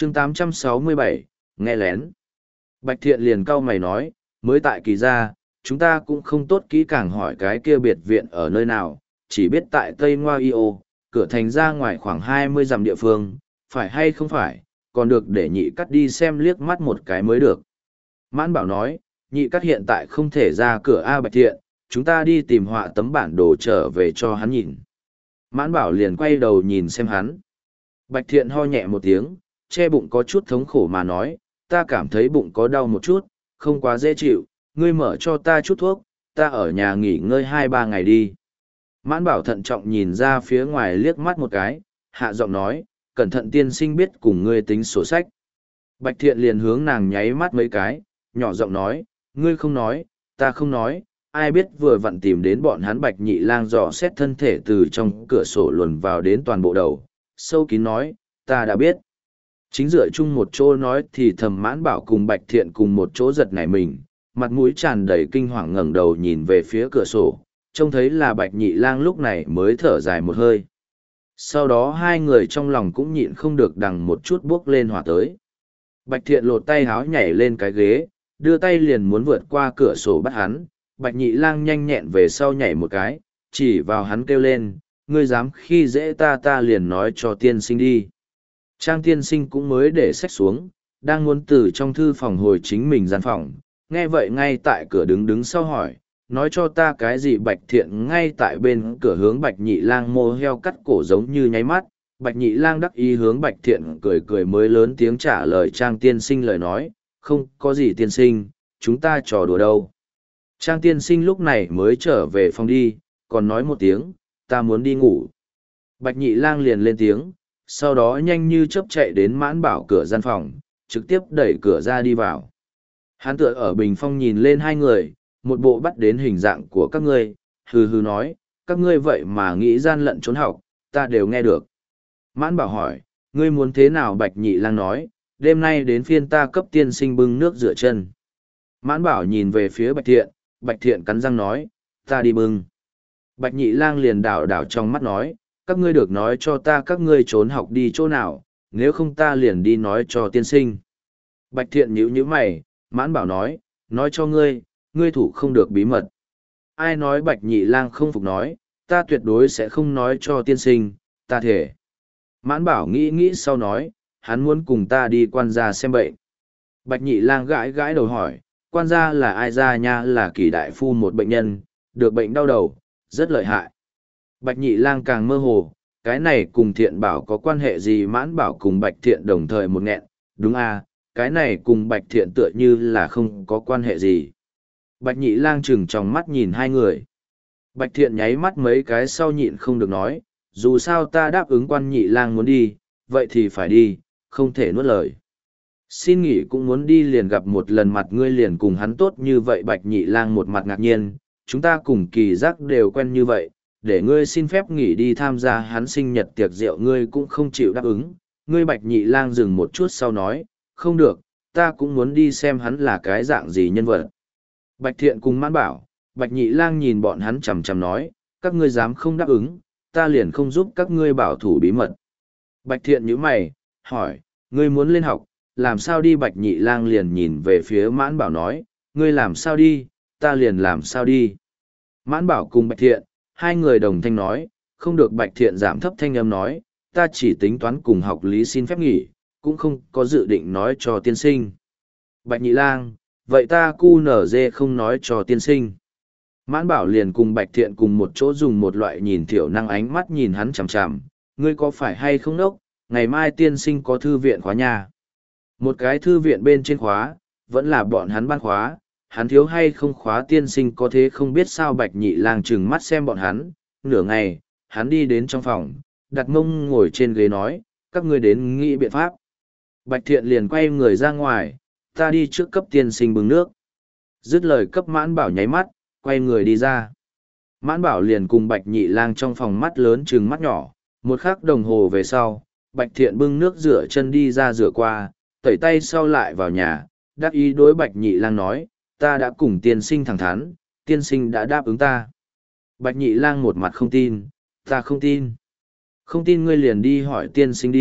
chương 867, nghe lén. Bạch Thiện liền cau mày nói, mới tại kỳ gia, chúng ta cũng không tốt kỹ càng hỏi cái kia biệt viện ở nơi nào, chỉ biết tại Tây Ngoa Yêu, cửa thành ra ngoài khoảng 20 dặm địa phương, phải hay không phải, còn được để nhị cắt đi xem liếc mắt một cái mới được. Mãn Bảo nói, nhị cắt hiện tại không thể ra cửa A Bạch Thiện, chúng ta đi tìm họa tấm bản đồ trở về cho hắn nhìn. Mãn Bảo liền quay đầu nhìn xem hắn. Bạch Thiện ho nhẹ một tiếng, che bụng có chút thống khổ mà nói, ta cảm thấy bụng có đau một chút, không quá dễ chịu, ngươi mở cho ta chút thuốc, ta ở nhà nghỉ ngơi 2-3 ngày đi. Mãn Bảo thận trọng nhìn ra phía ngoài liếc mắt một cái, hạ giọng nói, cẩn thận tiên sinh biết cùng ngươi tính sổ sách. Bạch Thiện liền hướng nàng nháy mắt mấy cái, nhỏ giọng nói, ngươi không nói, ta không nói, ai biết vừa vặn tìm đến bọn hắn Bạch Nhị Lang dò xét thân thể từ trong cửa sổ luồn vào đến toàn bộ đầu, sâu kín nói, ta đã biết. Chính dựa chung một chỗ nói thì thầm Mãn Bảo cùng Bạch Thiện cùng một chỗ giật nảy mình, mặt mũi tràn đầy kinh hoàng ngẩng đầu nhìn về phía cửa sổ, trông thấy là Bạch Nhị Lang lúc này mới thở dài một hơi. Sau đó hai người trong lòng cũng nhịn không được đằng một chút bước lên hỏa tới. Bạch Thiện lột tay háo nhảy lên cái ghế, đưa tay liền muốn vượt qua cửa sổ bắt hắn, Bạch Nhị Lang nhanh nhẹn về sau nhảy một cái, chỉ vào hắn kêu lên, ngươi dám khi dễ ta liền nói cho tiên sinh đi. Trang tiên sinh cũng mới để sách xuống, đang muốn từ trong thư phòng hồi chính mình gian phòng, nghe vậy ngay tại cửa đứng sau hỏi, nói cho ta cái gì. Bạch Thiện ngay tại bên cửa hướng Bạch Nhị Lang mô heo cắt cổ giống như nháy mắt, Bạch Nhị Lang đắc ý hướng Bạch Thiện cười cười mới lớn tiếng trả lời Trang tiên sinh lời nói, không có gì tiên sinh, chúng ta trò đùa đâu. Trang tiên sinh lúc này mới trở về phòng đi, còn nói một tiếng, ta muốn đi ngủ. Bạch Nhị Lang liền lên tiếng, sau đó nhanh như chớp chạy đến Mãn Bảo cửa gian phòng, trực tiếp đẩy cửa ra đi vào. Hắn tựa ở bình phong nhìn lên hai người, một bộ bắt đến hình dạng của các ngươi, hừ hừ nói, các ngươi vậy mà nghĩ gian lận trốn học, ta đều nghe được. Mãn Bảo hỏi, ngươi muốn thế nào? Bạch Nhị Lang nói, đêm nay đến phiên ta cấp tiên sinh bưng nước rửa chân. Mãn Bảo nhìn về phía Bạch Thiện cắn răng nói, ta đi bưng. Bạch Nhị Lang liền đảo đảo trong mắt nói, các ngươi được nói cho ta các ngươi trốn học đi chỗ nào, nếu không ta liền đi nói cho tiên sinh. Bạch Thiện nhíu mày, Mãn Bảo nói cho ngươi, ngươi thủ không được bí mật. Ai nói? Bạch Nhị Lang không phục nói, ta tuyệt đối sẽ không nói cho tiên sinh, ta thể. Mãn Bảo nghĩ sau nói, hắn muốn cùng ta đi quan gia xem bệnh. Bạch Nhị Lang gãi gãi đầu hỏi, quan gia là ai? Gia nha là Kỳ đại phu một bệnh nhân, được bệnh đau đầu, rất lợi hại. Bạch Nhị Lang càng mơ hồ, cái này cùng Thiện Bảo có quan hệ gì? Mãn Bảo cùng Bạch Thiện đồng thời một nghẹn, đúng à, cái này cùng Bạch Thiện tựa như là không có quan hệ gì. Bạch Nhị Lang trừng trong mắt nhìn hai người. Bạch Thiện nháy mắt mấy cái sau nhịn không được nói, dù sao ta đáp ứng Quan Nhị Lang muốn đi, vậy thì phải đi, không thể nuốt lời. Xin nghỉ cũng muốn đi, liền gặp một lần mặt ngươi liền cùng hắn tốt như vậy. Bạch Nhị Lang một mặt ngạc nhiên, chúng ta cùng Kỳ Giác đều quen như vậy, để ngươi xin phép nghỉ đi tham gia hắn sinh nhật tiệc rượu ngươi cũng không chịu đáp ứng. Ngươi Bạch Nhị Lang dừng một chút sau nói, không được, ta cũng muốn đi xem hắn là cái dạng gì nhân vật. Bạch Thiện cùng Mãn Bảo, Bạch Nhị Lang nhìn bọn hắn chằm chằm nói, các ngươi dám không đáp ứng, ta liền không giúp các ngươi bảo thủ bí mật. Bạch Thiện nhíu mày, hỏi, ngươi muốn lên học, làm sao đi? Bạch Nhị Lang liền nhìn về phía Mãn Bảo nói, ngươi làm sao đi, ta liền làm sao đi. Mãn Bảo cùng Bạch Thiện, hai người đồng thanh nói, không được. Bạch Thiện giảm thấp thanh âm nói, ta chỉ tính toán cùng học lý xin phép nghỉ, cũng không có dự định nói cho tiên sinh. Bạch Nhị Lang, vậy ta cu nở dê không nói cho tiên sinh. Mãn Bảo liền cùng Bạch Thiện cùng một chỗ dùng một loại nhìn thiểu năng ánh mắt nhìn hắn chằm chằm, ngươi có phải hay không đốc, ngày mai tiên sinh có thư viện khóa nhà. Một cái thư viện bên trên khóa, vẫn là bọn hắn ban khóa, hắn thiếu hay không khóa tiên sinh có thế không biết sao. Bạch Nhị Lang trừng mắt xem bọn hắn, nửa ngày, hắn đi đến trong phòng, đặt mông ngồi trên ghế nói, các ngươi đến nghĩ biện pháp. Bạch Thiện liền quay người ra ngoài, ta đi trước cấp tiên sinh bưng nước. Dứt lời cấp Mãn Bảo nháy mắt, quay người đi ra. Mãn Bảo liền cùng Bạch Nhị Lang trong phòng mắt lớn trừng mắt nhỏ, một khắc đồng hồ về sau, Bạch Thiện bưng nước rửa chân đi ra rửa qua, tẩy tay sau lại vào nhà, đáp ý đối Bạch Nhị Lang nói, ta đã cùng tiên sinh thẳng thắn, tiên sinh đã đáp ứng ta. Bạch Nhị Lang một mặt không tin, ta không tin. Không tin ngươi liền đi hỏi tiên sinh đi,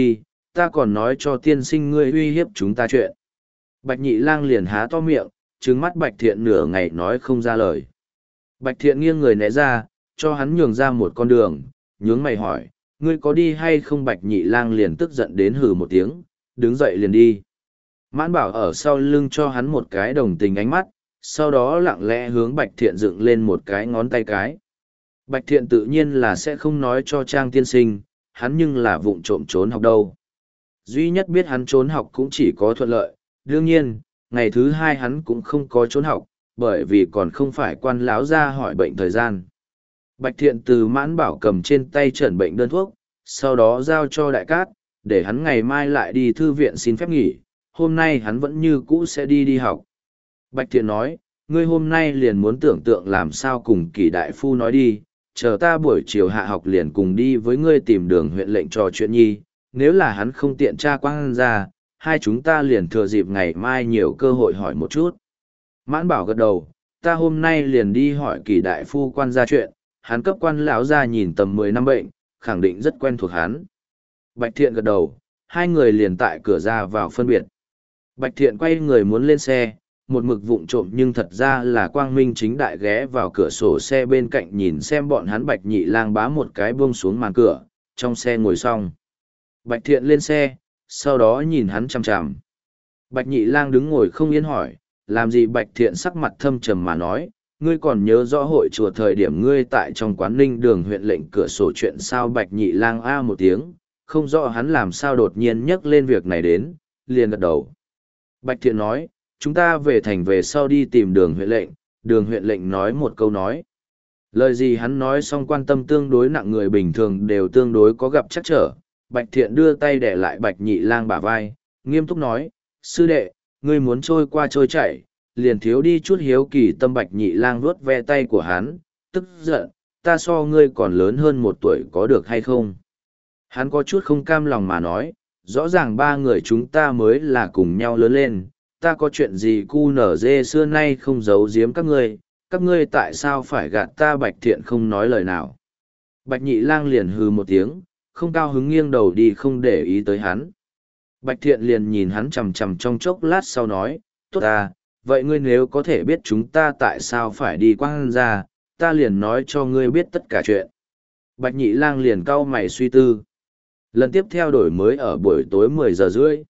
ta còn nói cho tiên sinh ngươi uy hiếp chúng ta chuyện. Bạch nhị lang liền há to miệng, trừng mắt Bạch Thiện nửa ngày nói không ra lời. Bạch Thiện nghiêng người né ra, cho hắn nhường ra một con đường, nhướng mày hỏi, ngươi có đi hay không? Bạch nhị lang liền tức giận đến hừ một tiếng, đứng dậy liền đi. Mãn Bảo ở sau lưng cho hắn một cái đồng tình ánh mắt, sau đó lặng lẽ hướng Bạch Thiện dựng lên một cái ngón tay cái. Bạch Thiện tự nhiên là sẽ không nói cho Trang tiên sinh, hắn nhưng là vụng trộm trốn học đâu. Duy nhất biết hắn trốn học cũng chỉ có thuận lợi, đương nhiên, ngày thứ hai hắn cũng không có trốn học, bởi vì còn không phải quan lão ra hỏi bệnh thời gian. Bạch Thiện từ Mãn Bảo cầm trên tay chẩn bệnh đơn thuốc, sau đó giao cho Đại Cát, để hắn ngày mai lại đi thư viện xin phép nghỉ, hôm nay hắn vẫn như cũ sẽ đi học. Bạch Thiện nói, ngươi hôm nay liền muốn tưởng tượng làm sao cùng Kỷ đại phu nói đi, chờ ta buổi chiều hạ học liền cùng đi với ngươi tìm Đường huyện lệnh trò chuyện nhi, nếu là hắn không tiện tra quang ra, hai chúng ta liền thừa dịp ngày mai nhiều cơ hội hỏi một chút. Mãn Bảo gật đầu, ta hôm nay liền đi hỏi Kỷ đại phu quan ra chuyện, hắn cấp quan lão ra nhìn tầm 10 năm bệnh, khẳng định rất quen thuộc hắn. Bạch Thiện gật đầu, hai người liền tại cửa ra vào phân biệt. Bạch Thiện quay người muốn lên xe, một mực vụng trộm nhưng thật ra là quang minh chính đại ghé vào cửa sổ xe bên cạnh nhìn xem bọn hắn. Bạch nhị lang bá một cái buông xuống màn cửa, trong xe ngồi xong. Bạch Thiện lên xe, sau đó nhìn hắn chằm chằm. Bạch nhị lang đứng ngồi không yên hỏi, làm gì? Bạch Thiện sắc mặt thâm trầm mà nói, ngươi còn nhớ rõ hội chùa thời điểm ngươi tại trong quán Ninh Đường huyện lệnh cửa sổ chuyện sao? Bạch nhị lang a một tiếng, không rõ hắn làm sao đột nhiên nhắc lên việc này đến, liền gật đầu. Bạch Thiện nói, chúng ta về thành về sau đi tìm Đường huyện lệnh. Đường huyện lệnh nói một câu nói. Lời gì hắn nói xong quan tâm tương đối nặng người bình thường đều tương đối có gặp chắc trở. Bạch Thiện đưa tay để lại Bạch nhị lang bả vai, nghiêm túc nói, sư đệ, ngươi muốn trôi qua trôi chảy, liền thiếu đi chút hiếu kỳ tâm. Bạch nhị lang vuốt ve tay của hắn, tức giận, ta so ngươi còn lớn hơn 1 tuổi có được hay không? Hắn có chút không cam lòng mà nói, rõ ràng 3 người chúng ta mới là cùng nhau lớn lên, ta có chuyện gì cu nở dê xưa nay không giấu giếm các ngươi tại sao phải gạt ta? Bạch Thiện không nói lời nào. Bạch nhị lang liền hừ một tiếng, không cao hứng nghiêng đầu đi không để ý tới hắn. Bạch Thiện liền nhìn hắn chằm chằm trong chốc lát sau nói, tốt ta, vậy ngươi nếu có thể biết chúng ta tại sao phải đi quang ra, ta liền nói cho ngươi biết tất cả chuyện. Bạch nhị lang liền cau mày suy tư. Lần tiếp theo đổi mới ở buổi tối 10 giờ rưỡi.